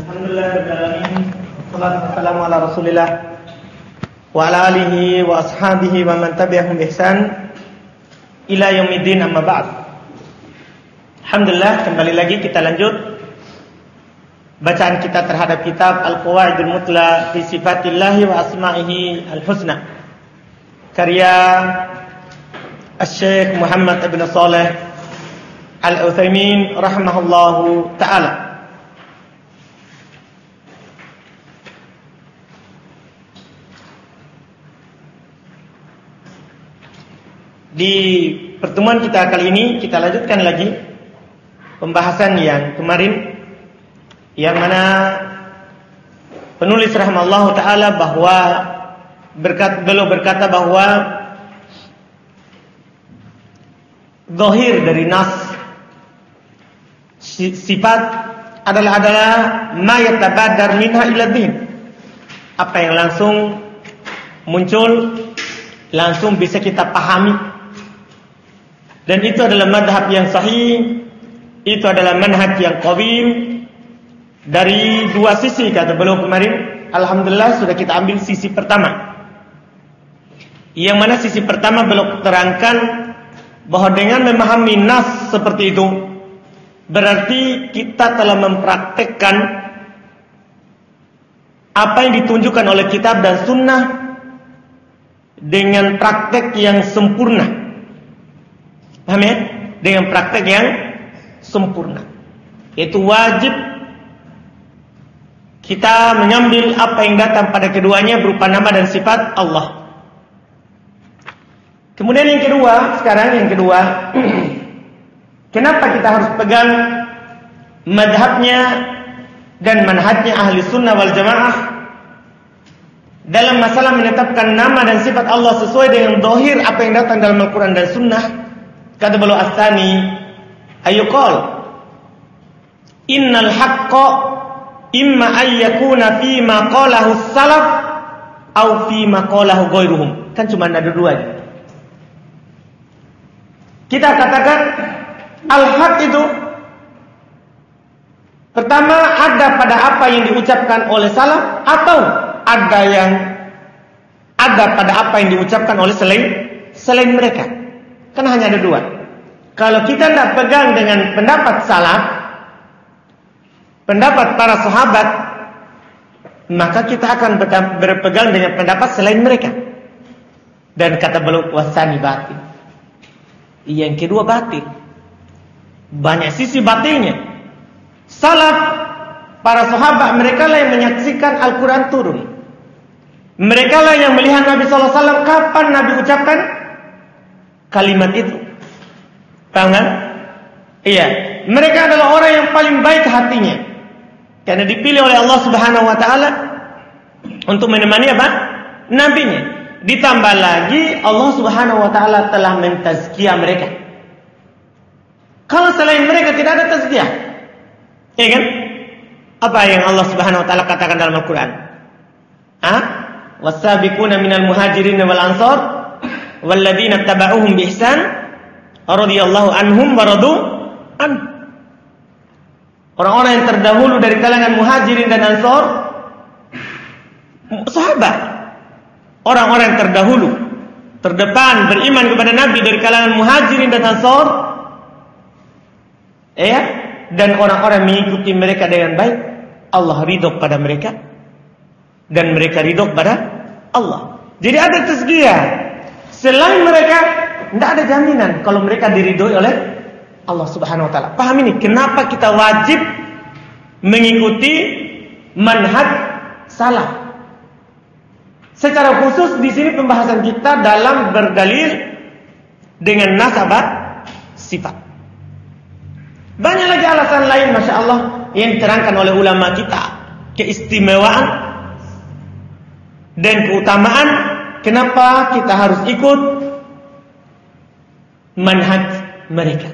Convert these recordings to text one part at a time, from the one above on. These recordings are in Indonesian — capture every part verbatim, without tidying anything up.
Alhamdulillahirrahmanirrahim. Wassalatu wassalamu ala Rasulillah wa ala alihi wa ashabihi wa man tabi'ahum bi ihsan ila yaumiddin, amma ba'd. Alhamdulillah, kembali lagi kita lanjut bacaan kita terhadap kitab Al-Qawaidul Mutla fi Sifatillahi wa Asma'ihi Al-Husna, karya Asy-Syaikh Muhammad Ibn Shalih Al-Utsaimin rahimahullahu ta'ala. Di pertemuan kita kali ini kita lanjutkan lagi pembahasan yang kemarin, yang mana penulis rahimahullahu ta'ala bahwa berkat, beliau berkata bahwa zahir dari nas sifat adalah adalah ma yatabadar minha ila din, apa yang langsung muncul, langsung bisa kita pahami. Dan itu adalah madhab yang sahih, itu adalah manhaj yang qawim dari dua sisi, kata beliau kemarin. Alhamdulillah sudah kita ambil sisi pertama, yang mana sisi pertama beliau terangkan bahwa dengan memahami nas seperti itu, berarti kita telah mempraktekkan apa yang ditunjukkan oleh kitab dan sunnah dengan praktek yang sempurna. Paham ya? Dengan praktek yang sempurna. Itu wajib kita mengambil apa yang datang pada keduanya berupa nama dan sifat Allah. Kemudian yang kedua, sekarang yang kedua, kenapa kita harus pegang madhabnya dan manhajnya ahli sunnah wal jamaah dalam masalah menetapkan nama dan sifat Allah sesuai dengan zahir apa yang datang dalam Al-Quran dan sunnah? Kata beliau as-tsani, ayuqal innal haqqa imma ayyakuna fi ma qalahu salaf au fi ma qalahu ghairuhum. Kan cuma ada dua. Kita katakan al-haq itu pertama ada pada apa yang diucapkan oleh salaf, atau ada yang ada pada apa yang diucapkan oleh selain selain mereka. Kan hanya ada dua. Kalau kita tidak pegang dengan pendapat salaf, pendapat para sahabat, maka kita akan berpegang dengan pendapat selain mereka. Dan kata beliau wasani batin. Yang kedua batin. Banyak sisi batinnya. Salaf, para sahabat, mereka lah yang menyaksikan Al-Quran turun. Mereka lah yang melihat Nabi sallallahu alaihi wasallam kapan Nabi ucapkan kalimat itu. Paham kan? Iya. Mereka adalah orang yang paling baik hatinya, karena dipilih oleh Allah Subhanahu wa taala untuk menemani apa? Nabinya. Ditambah lagi Allah Subhanahu wa taala telah mentazkiyah mereka. Kalau selain mereka tidak ada tazkiyah, iya kan? Apa yang Allah Subhanahu wa taala katakan dalam Al-Qur'an? Ah? Was-sabiquna minal muhajirin wal ansar walladzina tabauhum bi ihsan radhiyallahu anhum wa radu an. Orang-orang yang terdahulu dari kalangan muhajirin dan ansar, sahabat, orang-orang yang terdahulu, terdepan beriman kepada Nabi dari kalangan muhajirin dan ansar, ya, dan orang-orang mengikuti mereka dengan baik, Allah ridho pada mereka dan mereka ridho pada Allah. Jadi ada tazkiyah. Selain mereka, tidak ada jaminan kalau mereka diridhoi oleh Allah Subhanahu wa taala. Paham ini? Kenapa kita wajib mengikuti manhaj salaf? Secara khusus di sini pembahasan kita dalam berdalil dengan nasabah sifat. Banyak lagi alasan lain, masya Allah, yang diterangkan oleh ulama kita, keistimewaan dan keutamaan kenapa kita harus ikut manhaj mereka.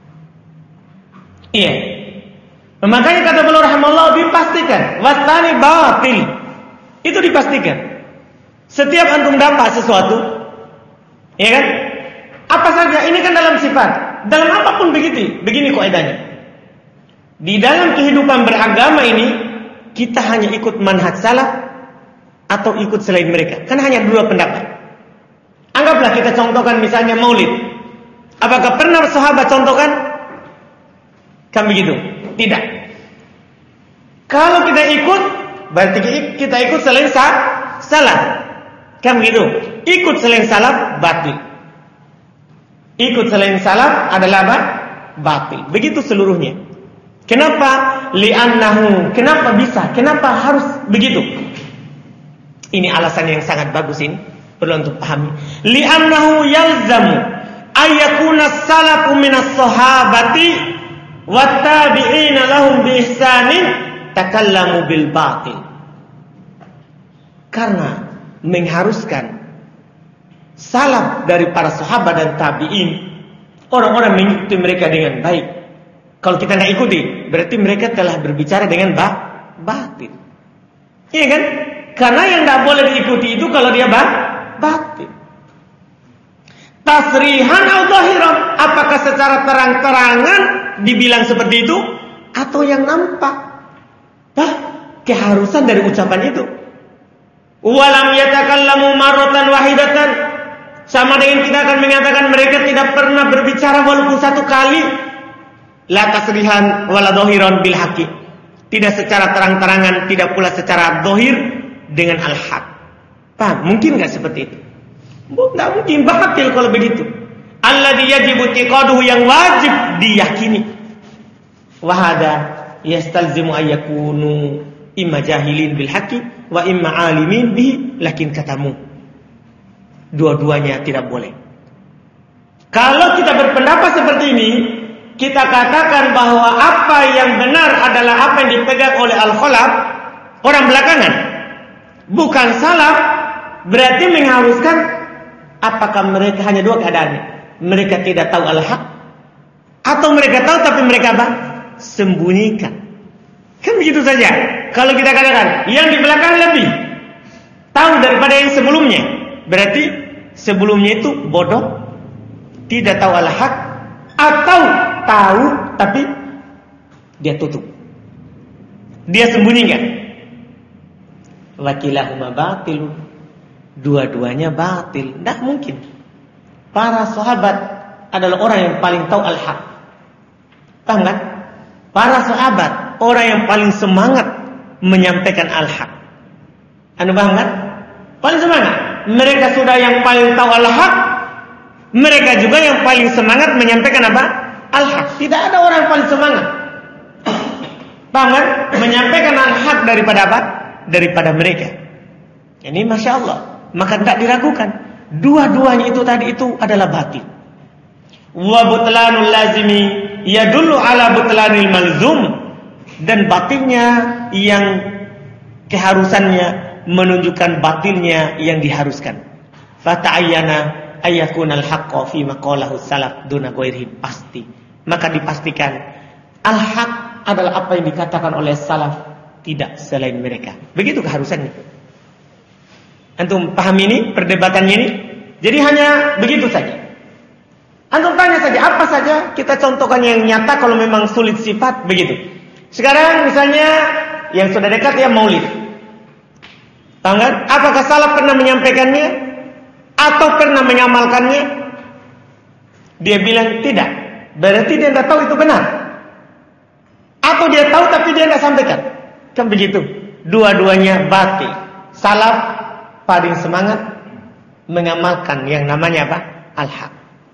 Iya. Makanya kata beliau rahimahullah, dipastikan wasani batil. Itu dipastikan. Setiap antum dapat sesuatu, ya kan? Apa saja, ini kan dalam sifat, dalam apapun begitu. Begini kaidahnya. Di dalam kehidupan beragama ini, kita hanya ikut manhaj salaf atau ikut selain mereka? Kan hanya dua pendapat. Anggaplah kita contohkan misalnya maulid. Apakah pernah sahabat contohkan? Kan begitu? Tidak. Kalau kita ikut, berarti kita ikut selain salaf. Kan begitu? Ikut selain salaf batil. Ikut selain salaf adalah apa? Batil. Begitu seluruhnya. Kenapa? Li'annahu. Kenapa bisa? Kenapa harus begitu? Ini alasan yang sangat bagus ini. Perlu untuk pahami. Li'annahu yalzamu ayakuna salafu minas sahabati wattabi'ina lahum bi ihsanin takallamu bil batil. Karena mengharuskan salaf dari para sahabat dan tabi'in, orang-orang mengikuti mereka dengan baik. Kalau kita tidak ikuti, berarti mereka telah berbicara dengan ba batil. Iya kan? Karena yang tidak boleh diikuti itu kalau dia ba batil. Tasrihan atau zahiran, apakah secara terang-terangan dibilang seperti itu atau yang nampak? Bah, keharusan dari ucapan itu. Walam yatakallamu marratan wahidatan, sama dengan kita akan mengatakan mereka tidak pernah berbicara walaupun satu kali. La tasrihan wala dhahiran bil haqi, tidak secara terang-terangan, tidak pula secara zahir dengan al-haq. Paham? Mungkin enggak seperti itu? Enggak mungkin, batil kalau begitu. Alladzi yajibu i'tiqaduhu, yang wajib diyakini. Wa hada yastalzimu ayyakunu imma jahilin bil haqi wa imma alimin bihi, lakin katamu. Dua-duanya tidak boleh. Kalau kita berpendapat seperti ini, kita katakan bahwa apa yang benar adalah apa yang dipegang oleh al-khalaf, orang belakangan, bukan salaf. Berarti mengharuskan, apakah mereka hanya dua keadaannya? Mereka tidak tahu al-haq, atau mereka tahu tapi mereka apa? Sembunyikan. Kan begitu saja. Kalau kita katakan yang di belakang lebih tahu daripada yang sebelumnya, berarti sebelumnya itu bodoh, tidak tahu al-haq, atau tahu tapi dia tutup, dia sembunyikan. Wakilahuma batil, dua-duanya batil. Tidak mungkin. Para sahabat adalah orang yang paling tahu al-haq. Paham kan? Para sahabat orang yang paling semangat menyampaikan al-haq. Anda paham kan? Paling semangat. Mereka sudah yang paling tahu al-haq. Mereka juga yang paling semangat menyampaikan apa? Al-haq. Tidak ada orang yang paling semangat, paham kan? Menyampaikan al-haq daripada apa? Daripada mereka. Ini Masya Allah. Maka tidak diragukan, dua-duanya itu tadi itu adalah batil. Wa butlanul lazimi yadullu ala butlanil malzum, dan batilnya yang keharusannya menunjukkan batilnya yang diharuskan. Fata'ayyana ayakunal haqqo fi maqalahu salaf duna ghairihim, pasti. Maka dipastikan al-haq adalah apa yang dikatakan oleh salaf, tidak selain mereka. Begitu keharusannya. Antum paham ini perdebatannya ini? Jadi hanya begitu saja. Antum tanya saja apa saja, kita contohkan yang nyata kalau memang sulit sifat begitu. Sekarang misalnya yang sudah dekat ya maulid. Tahu kan? Apakah salaf pernah menyampaikannya atau pernah mengamalkannya? Dia bilang tidak. Berarti dia tidak tahu itu benar. Atau dia tahu tapi dia tidak sampaikan. Kan begitu. Dua-duanya batil. Salaf paling semangat mengamalkan yang namanya apa? Al-haq.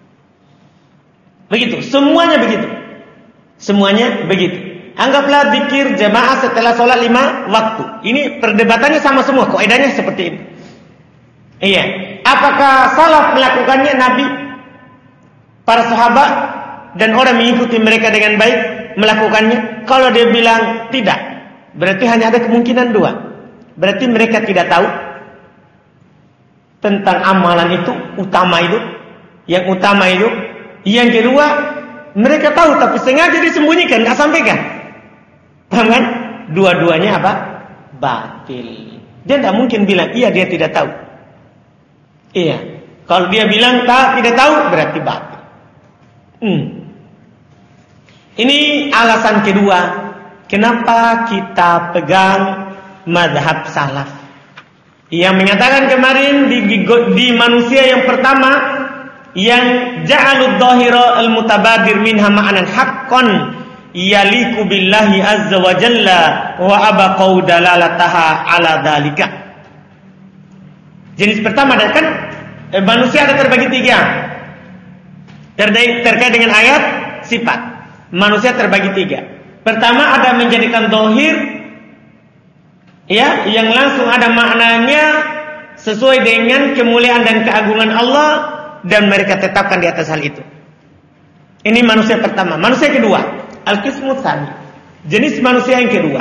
Begitu. Semuanya begitu. Semuanya begitu. Anggaplah zikir jamaah setelah sholat lima waktu. Ini perdebatannya sama semua. Kaidahnya seperti ini. Iya. Apakah salaf melakukannya, Nabi, para sahabat dan orang mengikuti mereka dengan baik melakukannya? Kalau dia bilang tidak, berarti hanya ada kemungkinan dua. Berarti mereka tidak tahu tentang amalan itu, utama itu, yang utama itu. Yang kedua, mereka tahu tapi sengaja disembunyikan, nggak sampaikan. Paham kan? Dua-duanya apa? Batil. Dia tidak mungkin bilang iya dia tidak tahu. Iya. Kalau dia bilang tak tidak tahu, berarti batil. Hmm. Ini alasan kedua kenapa kita pegang mazhab salaf yang menyatakan kemarin di, di, di manusia yang pertama yang ja'alud dhahira al-mutabadir minha ma'anan haqqan yaliku billahi azza wa jalla wa abaqau dalalataha ala dhalika. Jenis pertama kan eh, manusia ada terbagi tiga terkait, terkait dengan ayat sifat. Manusia terbagi tiga. Pertama ada menjadikan zahir ya, yang langsung ada maknanya sesuai dengan kemuliaan dan keagungan Allah dan mereka tetapkan di atas hal itu. Ini manusia pertama. Manusia kedua, al-qismu tsani. Jenis manusia yang kedua.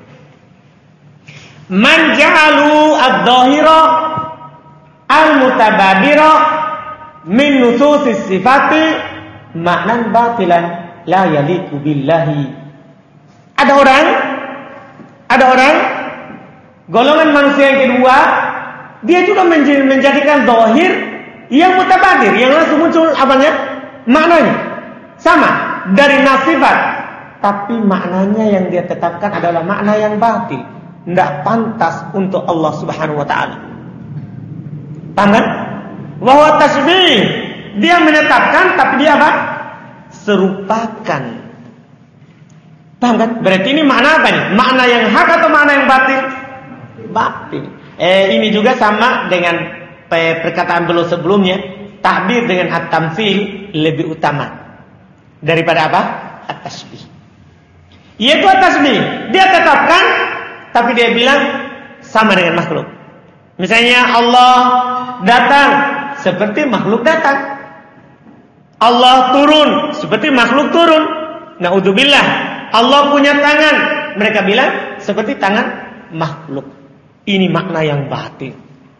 Man ja'alu ad-dhahira al-mutabadira min nususis sifati maknan batilan la yaliku billahi. Ada orang ada orang golongan manusia yang kedua, dia juga menjadikan zahir yang mutabadir, yang langsung muncul apanya? Maknanya sama dari nasifat, tapi maknanya yang dia tetapkan adalah makna yang batil, tidak pantas untuk Allah Subhanahu wa taala. Paham kan? Bahwa tasbih dia menetapkan tapi dia apa? Serupakan. Paham kan? Berarti ini makna apa nih? Makna yang hak atau makna yang batil? Batil. Eh, ini juga sama dengan perkataan beliau sebelumnya, takbir dengan at-tamtsil lebih utama daripada apa? At-tasbih. Yaitu at-tasbih, dia tetapkan tapi dia bilang sama dengan makhluk. Misalnya Allah datang seperti makhluk datang. Allah turun seperti makhluk turun. Naudzubillah. Allah punya tangan, mereka bilang seperti tangan makhluk. Ini makna yang batil.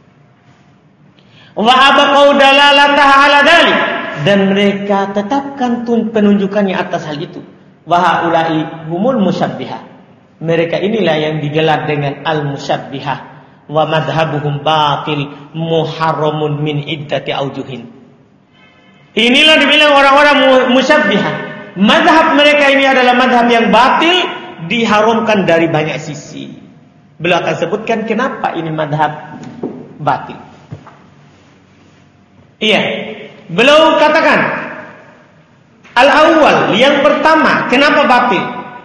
Wa abaqau dalalataha ala dzalik, dan mereka tetapkan penunjukannya atas hal itu. Wa haula'i humul musyabbihah. Mereka inilah yang digelar dengan al-musyabbihah. Wa madhabuhum batil muharramun min iddati aujuhin. Inilah dibilang orang-orang musyabbihah. Madhab mereka ini adalah madhab yang batil, diharamkan dari banyak sisi. Beliau akan sebutkan kenapa ini madhab batil. Iya, beliau katakan al-awwal, yang pertama, kenapa batil?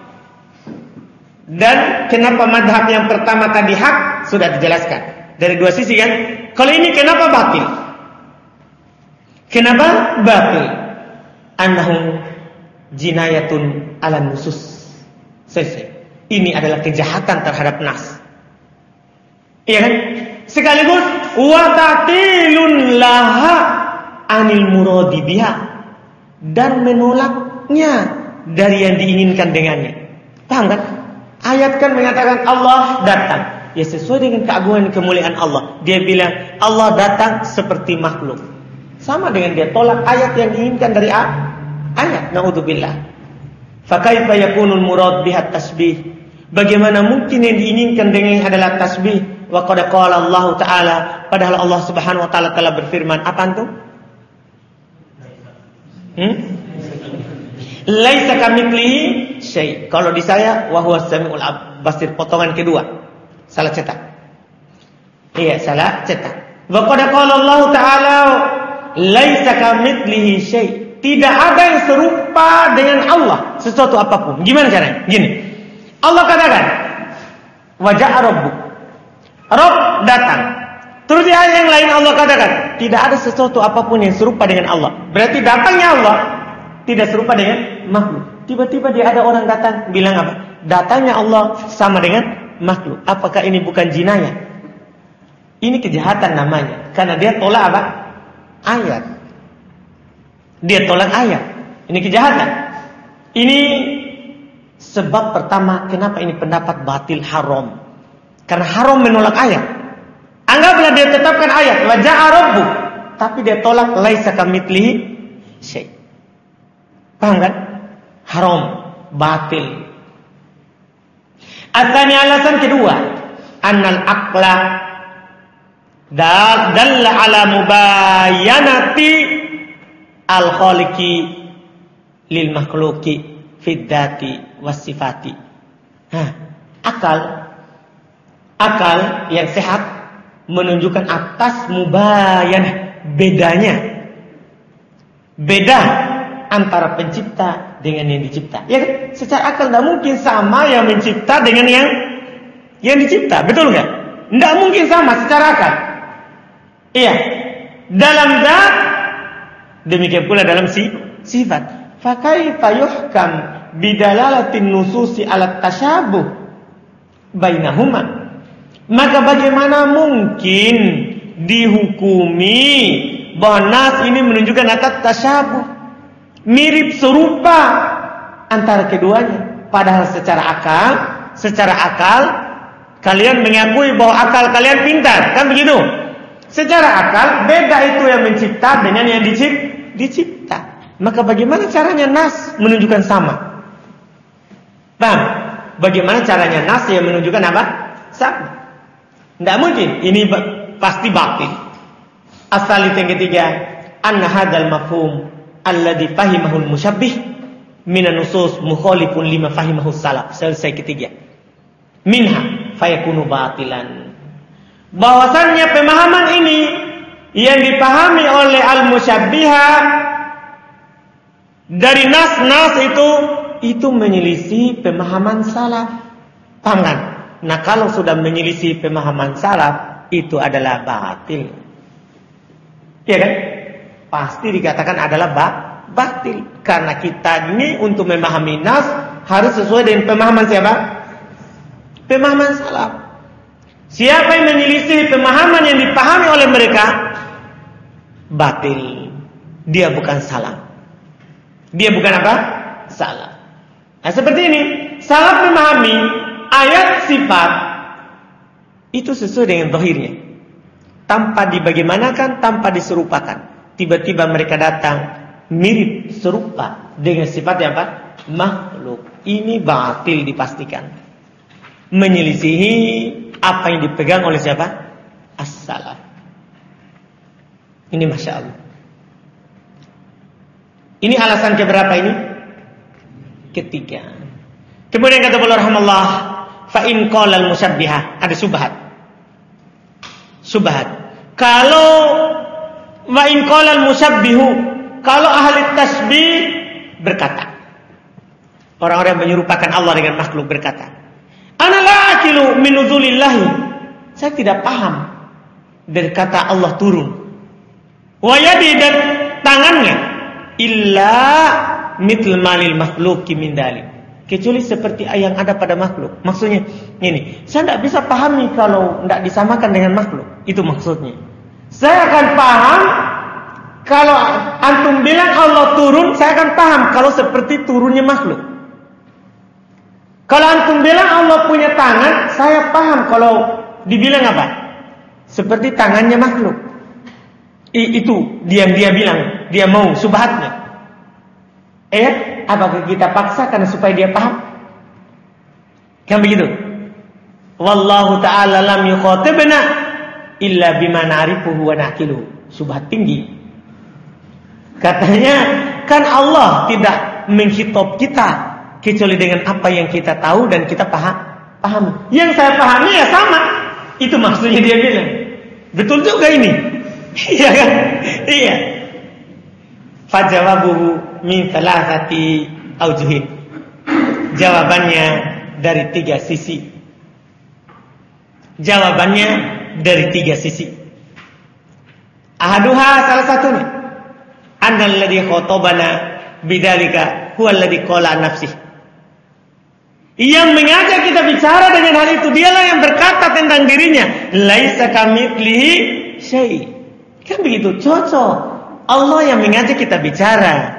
Dan kenapa madhab yang pertama tadi hak sudah dijelaskan dari dua sisi kan. Kalau ini kenapa batil? Kenapa batil? Annahum jinayatun ala nusus. Selesai. Ini adalah kejahatan terhadap nas. Iya kan? Sekaligus wa ta'tilun laha anil muradi biha, dan menolaknya dari yang diinginkan dengannya. Paham kan? Ayat kan mengatakan Allah datang, ya sesuai dengan keagungan dan kemuliaan Allah. Dia bilang Allah datang seperti makhluk. Sama dengan dia tolak ayat yang diinginkan dari ayat. Naudzubillah. Fa kaifa yakunul murad bihat tasbih? Bagaimana mungkin yang diinginkan dengan adalah tasbih? Wa qad qala Allah taala, padahal Allah Subhanahu wa taala telah berfirman, apa antum? Hmm? Laisa kamitslihi syai'. Kalau di saya wa huwas samiul basir, potongan kedua. Salah cetak. Iya, salah cetak. Wa qad qala Allah taala laisa kamitslihi syai'. Tidak ada yang serupa dengan Allah sesuatu apapun. Gimana caranya? Gini. Allah katakan wa ja'a rabbuk. Rabb datang. Terus di ayat yang lain Allah katakan tidak ada sesuatu apapun yang serupa dengan Allah. Berarti datangnya Allah tidak serupa dengan makhluk. Tiba-tiba dia ada orang datang bilang apa? Datangnya Allah sama dengan makhluk. Apakah ini bukan jinayah? Ini kejahatan namanya. Karena dia tolak apa? Ayat. Dia tolak ayat. Ini kejahatan. Ini sebab pertama kenapa ini pendapat batil, haram. Karena haram menolak ayat. Anggaplah dia tetapkan ayat wa ja'a rabbuk, tapi dia tolak laisa kamitslihi syai'. Paham kan? Haram, batil. Asalnya alasan kedua, annal aqla dalla ala mubayyanati al-khaliqi lil makhluqi fid dzati was sifati. Hah, akal, akal yang sehat menunjukkan atas mubayanah, bedanya, beda antara pencipta dengan yang dicipta. Ya kan? Secara akal tidak mungkin sama yang mencipta dengan yang yang dicipta, betul nggak? Tidak mungkin sama secara akal. Iya, dalam zat, demikian pula dalam si, sifat. Fakaifa yuhkam bidalalatin nususi ala tasyabuh bainahuma. Maka bagaimana mungkin dihukumi bahwa nas ini menunjukkan atas tasyabuh, mirip serupa antara keduanya. Padahal secara akal, secara akal kalian mengakui bahwa akal kalian pintar, kan begitu? Secara akal beda itu yang mencipta dengan yang dicipta. Maka bagaimana caranya nas menunjukkan sama? Paham? Bagaimana caranya nas yang menunjukkan apa? Sama. Tidak mungkin. Ini pasti batil. Asal yang ketiga, anna hadzal mafhum alladhi fahimahul musyabbih minan nusus mukhalifun lima fahimahus salaf. Selesai ketiga. Minha fayakunu batilan. Bahwasannya pemahaman ini yang dipahami oleh al-musyabbihah dari nas-nas itu itu menyelisih pemahaman salaf. Paham kan? Nah, kalau sudah menyelisih pemahaman salaf itu adalah batil. Iya kan? Pasti dikatakan adalah ba batil karena kita ini untuk memahami nas harus sesuai dengan pemahaman siapa? Pemahaman salaf. Siapa yang menyelisih pemahaman yang dipahami oleh mereka, batil. Dia bukan salaf. Dia bukan apa? Salaf. Nah, seperti ini. Salaf memahami ayat sifat itu sesuai dengan zahirnya. Tanpa dibagaimanakan, tanpa diserupakan. Tiba-tiba mereka datang mirip serupa dengan sifatnya apa? Makhluk. Ini batil dipastikan. Menyelisihi apa yang dipegang oleh siapa? As-salaf. Ini Masya Allah. Ini alasan keberapa ini? Ketiga. Kemudian kata beliau rahimahullah, fa in qala al-musyabbihah, ada subhat. Subhat. Kalau wa in qala al-musyabbihu, kalau ahli tasbih berkata, orang-orang yang menyerupakan Allah dengan makhluk berkata, ana la aqilu min nuzulillahi, saya tidak paham dari kata Allah turun. Wa yadi, dan tangannya, illa mithl malil makhluqi min dalik, kecuali seperti yang ada pada makhluk. Maksudnya ini, saya tidak bisa pahami kalau tidak disamakan dengan makhluk. Itu maksudnya. Saya akan paham kalau antum bilang Allah turun, saya akan paham kalau seperti turunnya makhluk. Kalau antum bilang Allah punya tangan, saya paham kalau dibilang apa? Seperti tangannya makhluk. I, itu dia dia bilang, dia mau subhatnya. Eh, apakah kita paksa karena supaya dia paham? Kan begitu? Wallahu ta'ala lam yukhatibna illa bima na'rifuhu wa naqiluhu. Subhat tinggi. Katanya, kan Allah tidak menghitab kita kecuali dengan apa yang kita tahu dan kita paham. Paham. Yang saya pahami ya sama. Itu maksudnya dia bilang. Betul juga ini. Iya kan? Iya. Fajawabuhu min thalathati aujuhin. Jawabannya dari tiga sisi. Jawabannya dari tiga sisi. Ahaduha, salah satunya, annal ladzi khatabana bidzalika huwa alladzi qala an nafsihi. Yang mengajak kita bicara dengan hal itu, dialah yang berkata tentang dirinya, laisa kamitslihi syai'. Kan begitu, cocok. Allah yang mengajak kita bicara.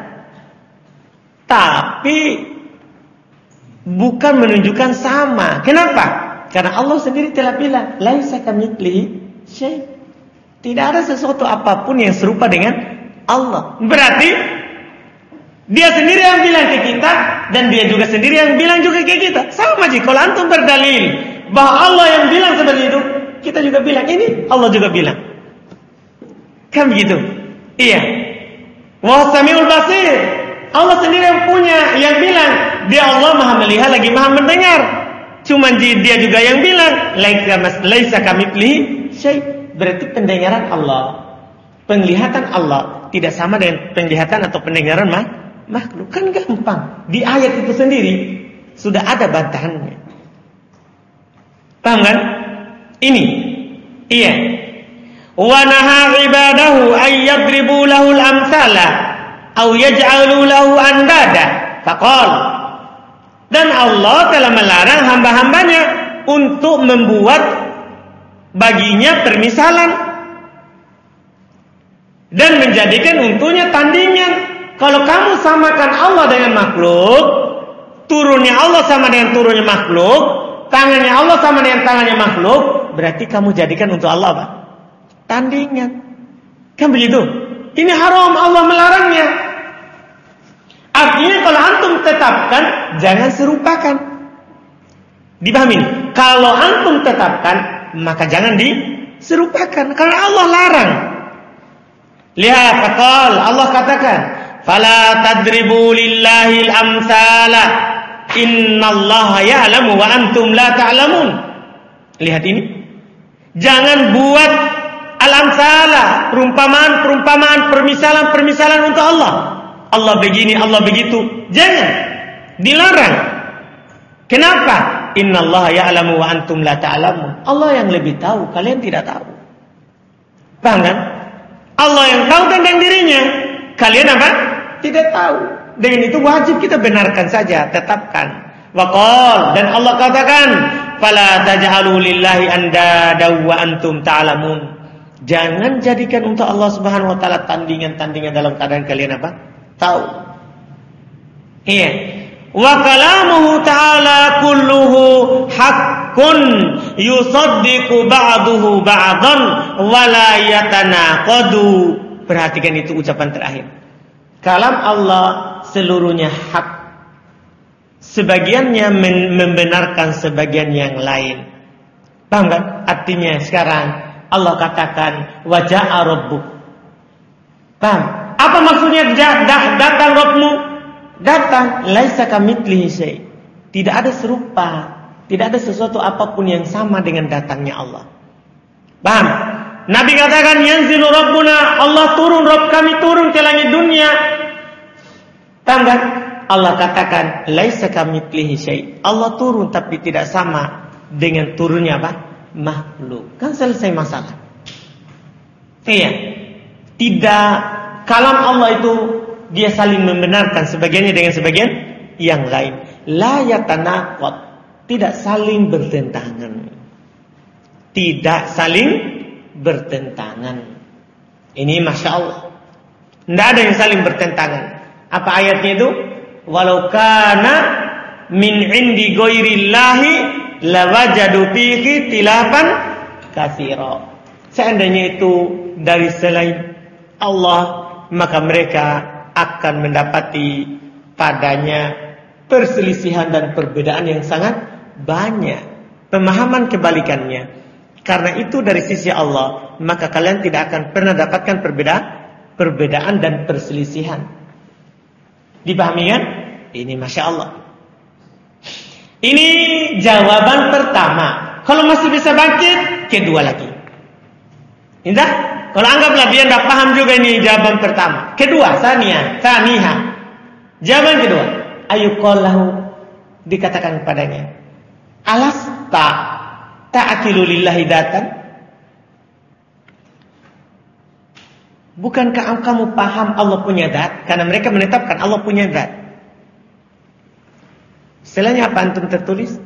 Tapi bukan menunjukkan sama. Kenapa? Karena Allah sendiri telah bilang, laisa kamitslihi syai'. Tidak ada sesuatu apapun yang serupa dengan Allah. Berarti dia sendiri yang bilang ke kita, dan dia juga sendiri yang bilang juga ke kita. Sama aja. Kalau antum berdalil bahwa Allah yang bilang seperti itu, kita juga bilang ini, Allah juga bilang. Kan begitu? Iya. Wa samiul basir. Allah sendiri yang punya, yang bilang dia Allah maha melihat lagi maha mendengar. Cuman dia juga yang bilang laisa kamitslihi syai'. Berarti pendengaran Allah, penglihatan Allah tidak sama dengan penglihatan atau pendengaran mah, makhluk. Kan gampang. Di ayat itu sendiri sudah ada bantahannya. Paham kan? Ini. Iya. Wa naha ibadahu ay yadribu lahul amsala aw yaj'alu lahu andada. Faqal. Dan Allah telah melarang hamba-hambanya untuk membuat baginya permisalan dan menjadikan untuknya tandingan. Kalau kamu samakan Allah dengan makhluk, turunnya Allah sama dengan turunnya makhluk, tangannya Allah sama dengan tangannya makhluk, berarti kamu jadikan untuk Allah apa? Tandingan. Kan begitu? Ini haram, Allah melarangnya. Artinya kalau antum tetapkan, jangan serupakan. Dipahami? Kalau antum tetapkan, maka jangan diserupakan. Karena Allah larang. Lihat, faqal, Allah katakan, fala tadribu lillahil amsala innallaha ya'lamu wa antum la ta'lamun. Lihat ini. Jangan buat al-amsala, perumpamaan-perumpamaan, permisalan-permisalan untuk Allah. Allah begini, Allah begitu. Jangan. Dilarang. Kenapa? Innallaha ya'lamu wa antum la ta'lamun. Allah yang lebih tahu, kalian tidak tahu. Paham kan? Allah yang tahu tentang dirinya, kalian apa? Tidak tahu. Dengan itu wajib kita benarkan saja, tetapkan. Waqal, dan Allah katakan, fala taj'alu lillahi andada wa antum ta'lamun. Jangan jadikan untuk Allah Subhanahu wa taala tandingan-tandingan dalam keadaan kalian apa? Tahu. Iya. Wa kalamuhu ta'ala kulluhu haqqun yusaddiqu ba'duhu ba'dan wa la yatanaqadu. Perhatikan itu ucapan terakhir. Kalam Allah seluruhnya hak. Sebagiannya membenarkan sebagian yang lain. Paham kan? Artinya sekarang Allah katakan wa ja'a rabbuk. Paham? Apa maksudnya datang Rabbmu? Datang, laisa kamitslihi syai'. Tidak ada serupa, tidak ada sesuatu apapun yang sama dengan datangnya Allah. Paham? Nabi katakan yanzilu rabbuna, Allah turun, Rabb kami turun ke langit dunia. Paham kan? Allah katakan laisa kamitslihi syai'. Allah turun tapi tidak sama dengan turunnya apa? Makhluk. Kan selesai masalah. Iya. Tidak, kalam Allah itu dia saling membenarkan sebagiannya dengan sebagian yang lain. La yatanaqad, tidak saling bertentangan. Tidak saling bertentangan. Ini Masya Allah. Tidak ada yang saling bertentangan. Apa ayatnya itu? Walau kana min indi ghairillahi lawajadu fihi tilafan katsira. Seandainya itu dari selain Allah, maka mereka akan mendapati padanya perselisihan dan perbedaan yang sangat banyak. Pemahaman kebalikannya. Karena itu dari sisi Allah, maka kalian tidak akan pernah dapatkan perbedaan, perbedaan dan perselisihan. Dipahami kan? Ini Masya Allah. Ini jawaban pertama. Kalau masih bisa bangkit, kedua lagi. Indah? Kalau anggaplah dia tidak paham juga ini jawaban pertama. Kedua, sania, saniha. Jawaban kedua. Ayuqallahu, dikatakan kepadanya, alasta ta'akilu lillahi datan. Bukankah kamu paham Allah punya zat? Karena mereka menetapkan Allah punya zat. Istilahnya apa antum tertulis?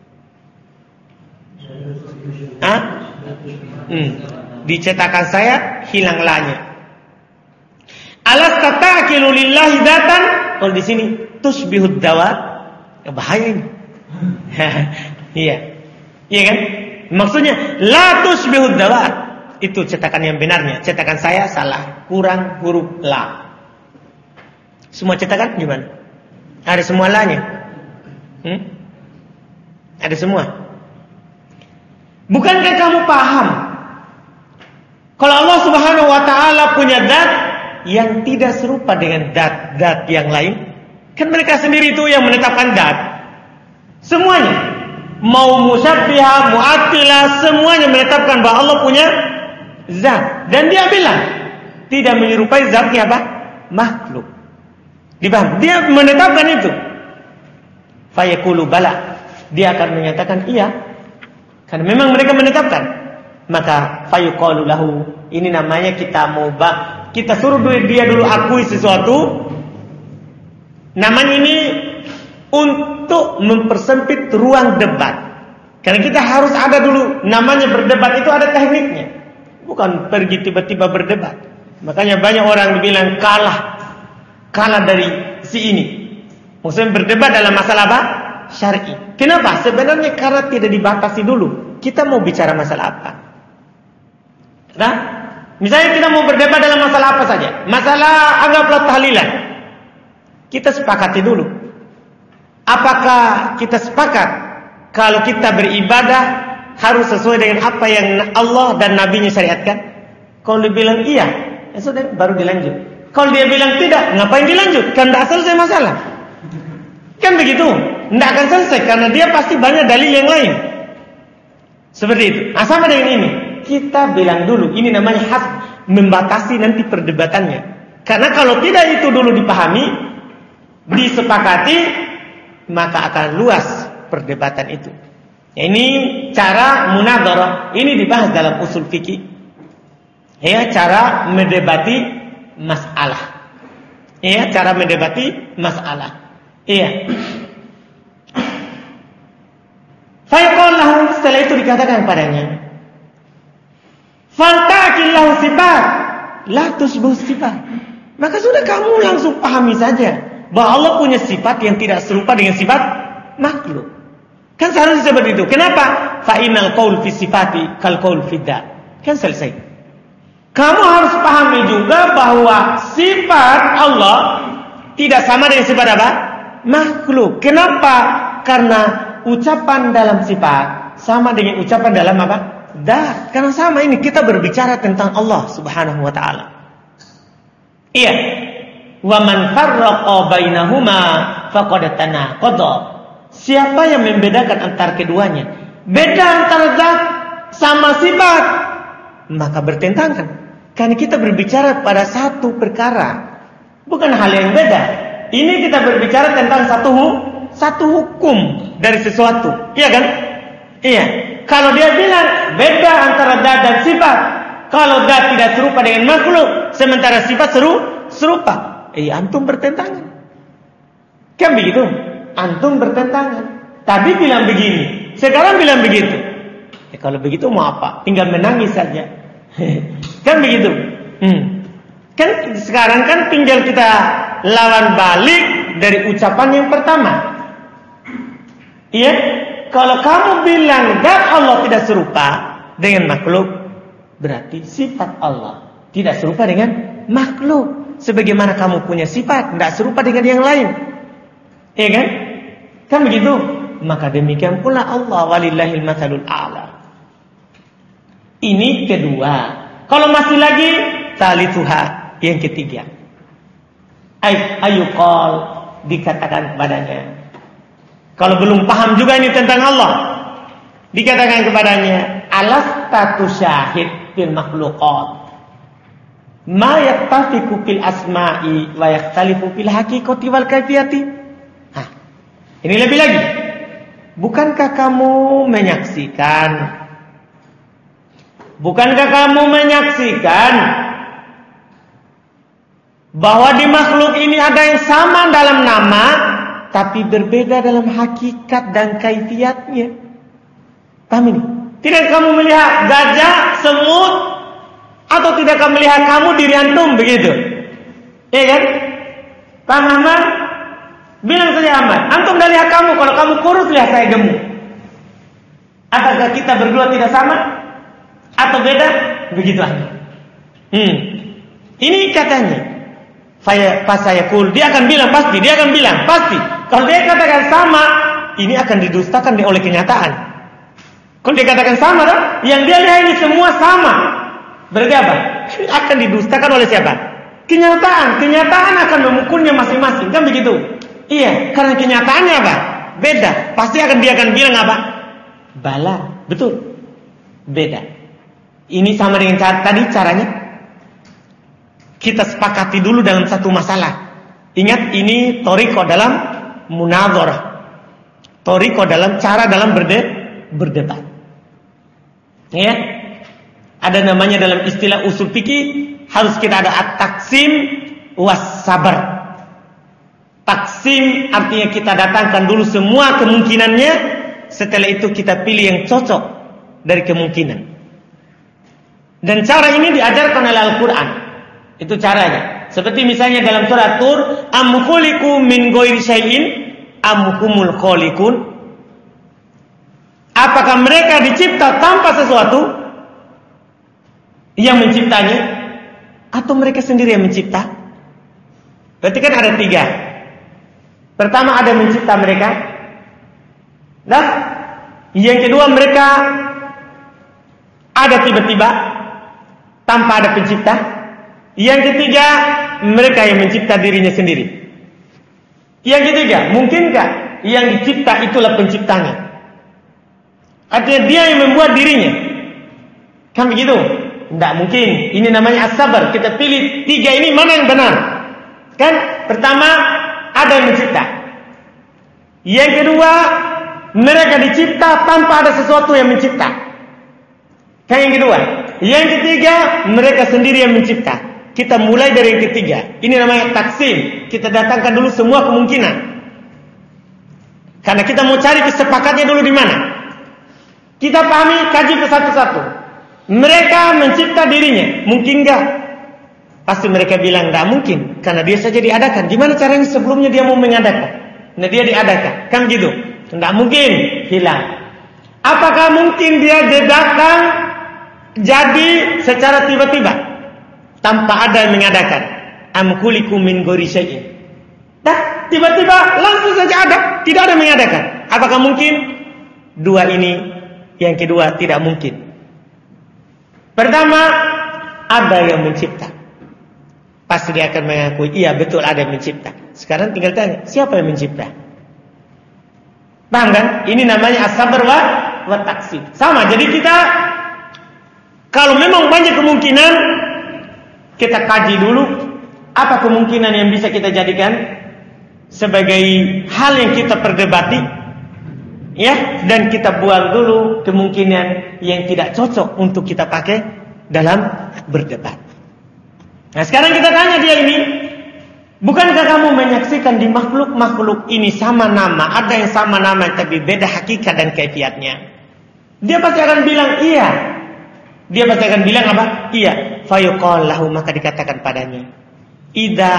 Hah? Hmm. Dicetakan saya, hilang lanya. Alasta ta'akilu lillahi datan. Kalau di sini tusbihud dawat, bahaya ini. Iya. Iya kan? Maksudnya la tusbihud dawat. Itu cetakan yang benarnya. Cetakan saya salah, kurang huruf la. Semua cetakan gimana? Ada semua lanya? Hmm? Ada semua. Bukankah kamu paham kalau Allah Subhanahu wa taala punya zat yang tidak serupa dengan zat-zat yang lain? Kan mereka sendiri itu yang menetapkan zat. Semuanya. mau musyabbihah, mu'attilah, semuanya menetapkan bahwa Allah punya zat. Dan dia bilang tidak menyerupai zatnya apa? Makhluk. Dipaham? Dia menetapkan itu. Fayaqulu bala. Dia akan menyatakan iya. Karena memang mereka menetapkan. Maka fayuqalu lahu. Ini namanya kita mau bah, kita suruh dia dulu akui sesuatu. Namanya ini untuk mempersempit ruang debat. Karena kita harus ada dulu, namanya berdebat itu ada tekniknya. Bukan pergi tiba-tiba berdebat. Makanya banyak orang bilang kalah. Kalah dari si ini. Maksudnya berdebat dalam masalah apa? Syar'i. Kenapa? Sebenarnya karena tidak dibatasi dulu. Kita mau bicara masalah apa? Nah, misalnya kita mau berdebat dalam masalah apa saja. Masalah anggaplah tahlilan. Kita sepakati dulu. Apakah kita sepakat kalau kita beribadah harus sesuai dengan apa yang Allah dan Nabi-Nya syariatkan? Kalau dia bilang iya, ya sudah, baru dilanjut. Kalau dia bilang tidak, ngapain dilanjut? Kan tidak selesai masalah. Kan begitu? Tidak akan selesai karena dia pasti banyak dalil yang lain. Seperti itu. Nah, sama dengan ini. Kita bilang dulu, ini namanya hak membatasi nanti perdebatannya. Karena kalau tidak itu dulu dipahami, disepakati, maka akan luas perdebatan itu. Ya, ini cara munadharah. Ini dibahas dalam usul fikih. Ya, cara mendebati masalah. Ya, cara mendebati masalah. Iya. Fayaqallahu, setelah itu dikatakan padanya, faltaqillahu sifat, la tusbuh sifat. Maka sudah kamu langsung pahami saja bahwa Allah punya sifat yang tidak serupa dengan sifat makhluk. Kan seharusnya seperti itu. Kenapa? Fa innal qaul fi sifati kal qaul fi dzat. Kan selesai. Kamu harus pahami juga bahwa sifat Allah tidak sama dengan sifat apa? Makhluk. Kenapa? Karena ucapan dalam sifat sama dengan ucapan dalam apa? Dzat. Karena sama ini kita berbicara tentang Allah Subhanahu wa taala. Iya. Wa man farraqa bainahuma faqad tanaqadha. Siapa yang membedakan antara keduanya? Beda antara zat sama sifat, maka bertentangan. Karena kita berbicara pada satu perkara, bukan hal yang beda. Ini kita berbicara tentang satu satu hukum dari sesuatu, iya kan? Iya. Kalau dia bilang beda antara zat dan sifat, kalau zat tidak serupa dengan makhluk, sementara sifat seru serupa, eh antum bertentangan. Kan begitu? Antum bertentangan. Tadi bilang begini, sekarang bilang begitu. Eh, kalau begitu mau apa? Tinggal menangis saja. Kan begitu. Hmm. Kan sekarang kan tinggal kita lawan balik dari ucapan yang pertama. Iya. Kalau kamu bilang zat Allah tidak serupa dengan makhluk, berarti sifat Allah tidak serupa dengan makhluk. Sebagaimana kamu punya sifat tidak serupa dengan yang lain. Iya kan? Kan begitu. Maka demikian pula Allah, walillahil matsalul a'la. Ini kedua. Kalau masih lagi talithuha, yang ketiga. Ay ayuqal, dikatakan kepadanya. Kalau belum paham juga ini tentang Allah, dikatakan kepadanya, alasta tusyahid fil makhluqat ma yattafiqu fil asma'i wa yakhtalifu fil haqiqati wal kaifiyati. Hah. Ini lebih lagi. Bukankah kamu menyaksikan Bukankah kamu menyaksikan bahwa di makhluk ini ada yang sama dalam nama, tapi berbeda dalam hakikat dan kaifiatnya? Paham ini? Tidak kamu melihat gajah, semut, atau tidak kamu melihat kamu diri antum begitu? Iya kan? Paham Ahmad? Bilang saja Ahmad, antum dah lihat kamu, kalau kamu kurus lihat saya gemuk. Apakah kita berdua tidak sama? Atau beda? Begitu aja. Hmm. Ini katanya. Pas saya kul, dia akan bilang pasti, dia akan bilang pasti. Kalau dia katakan sama, ini akan didustakan oleh kenyataan. Kalau dia katakan sama, kan? Yang dia lihat ini semua sama. Berarti apa? Akan didustakan oleh siapa? Kenyataan. Kenyataan akan memukulnya masing-masing, kan begitu? Iya, karena kenyataannya apa? Beda. Pasti akan dia akan bilang apa? bala. Betul. Beda. Ini sama dengan cara, tadi caranya. Kita sepakati dulu dalam satu masalah. Ingat, ini thariqah dalam munadharah. Thariqah dalam cara dalam berde, berdebat. Ya. Ada namanya dalam istilah usul fikih, harus kita ada at-taqsim was sabar. Taksim artinya kita datangkan dulu semua kemungkinannya, setelah itu kita pilih yang cocok dari kemungkinan. Dan cara ini diajarkan oleh Al-Quran. Itu caranya. Seperti misalnya dalam surat Tur, am khuliqu min ghairi syai'in am humul khaliqun. Apakah mereka dicipta tanpa sesuatu yang menciptanya, atau mereka sendiri yang mencipta? Berarti kan ada tiga. Pertama, ada mencipta mereka. Nah, yang kedua, mereka ada tiba-tiba tanpa ada pencipta. Yang ketiga, mereka yang mencipta dirinya sendiri. Yang ketiga, mungkinkah yang dicipta itulah penciptanya? Artinya dia yang membuat dirinya. Kan begitu? Tidak mungkin. Ini namanya as-sabar. Kita pilih tiga ini mana yang benar. Kan? Pertama, ada yang mencipta. Yang kedua, mereka dicipta tanpa ada sesuatu yang mencipta. Kan yang kedua. Yang ketiga, mereka sendiri yang mencipta. Kita mulai dari yang ketiga. Ini namanya taksim. Kita datangkan dulu semua kemungkinan. Karena kita mau cari kesepakatnya dulu di mana. Kita pahami, kaji ke satu-satu. Mereka mencipta dirinya. Mungkin enggak? Pasti mereka bilang enggak mungkin. Karena dia saja diadakan. Gimana caranya sebelumnya dia mau mengadakan? Nah dia diadakan. Kan gitu. Enggak mungkin. Hilang. Apakah mungkin dia diadakan jadi secara tiba-tiba? Tanpa ada yang mengadakan. Am khuliqu min ghairi syai'in. Dah, tiba-tiba langsung saja ada. Tidak ada yang mengadakan. Apakah mungkin? Dua ini. Yang kedua tidak mungkin. Pertama, ada yang mencipta. Pasti dia akan mengakui, iya betul ada yang mencipta. Sekarang tinggal tanya, siapa yang mencipta? Paham kan? Ini namanya as-sabr wa, wa taksim. Sama, jadi kita kalau memang banyak kemungkinan, kita kaji dulu apa kemungkinan yang bisa kita jadikan sebagai hal yang kita perdebati. Ya, dan kita buang dulu kemungkinan yang tidak cocok untuk kita pakai dalam berdebat. Nah, sekarang kita tanya dia ini, bukankah kamu menyaksikan di makhluk-makhluk ini sama nama, ada yang sama nama tapi beda hakikat dan kaifiatnya? Dia pasti akan bilang iya. Dia pasti akan bilang apa? Iya. Fayuqal lahu, maka dikatakan padanya, idza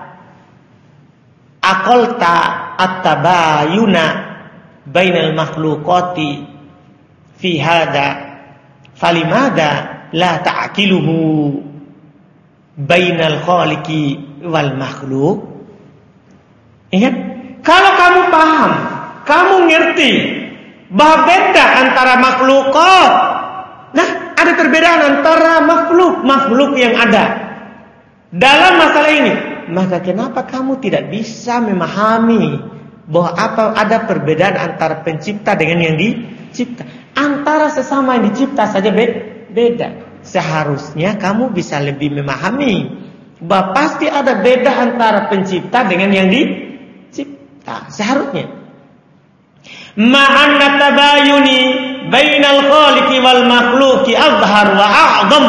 aqalta at-tabayuna bainal makhluqati fi hada falimada la ta'qiluhu bainal khaliqi wal makhluk. Ingat, kalau kamu paham, kamu ngerti bahwa beda antara makhluqat. Nah, ada perbedaan antara makhluk-makhluk yang ada dalam masalah ini. Maka kenapa kamu tidak bisa memahami bahwa apa ada perbedaan antara pencipta dengan yang dicipta? Antara sesama yang dicipta saja beda. Seharusnya kamu bisa lebih memahami bahwa pasti ada beda antara pencipta dengan yang dicipta. Seharusnya. Ma'anna tabayuni bainal khaliqi wal makhluqi azhar wa a'zam.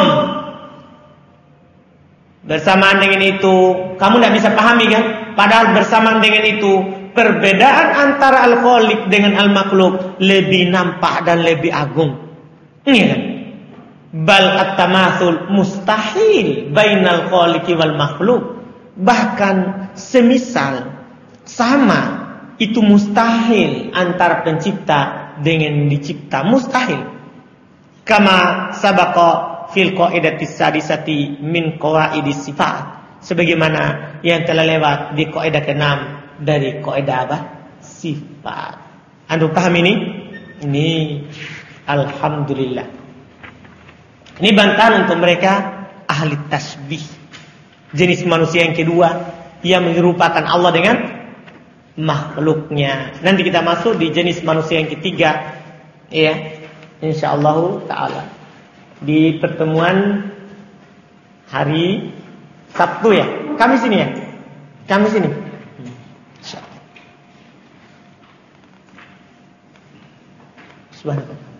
Bersamaan dengan itu, kamu tidak bisa pahami kan? Padahal bersamaan dengan itu, perbedaan antara al-khaliq dengan al-makhluk lebih nampak dan lebih agung. Ini kan? Bal at-tamathul mustahil bainal khaliqi wal makhluk. Bahkan semisal sama itu mustahil antara pencipta dengan dicipta, mustahil. Kama sabaqa fil qaidatis sadisati min qawaidis sifat. Sebagaimana yang telah lewat di kaidah keenam dari kaidah apa? Sifat. Anda paham ini? Ini alhamdulillah. Ini bantahan untuk mereka ahli tasbih. Jenis manusia yang kedua yang menyerupakan Allah dengan makhluknya. Nanti kita masuk di jenis manusia yang ketiga Iya, insyaallah taala di pertemuan hari Sabtu ya. Kamis ini ya. Kamis ini. Subhanallah.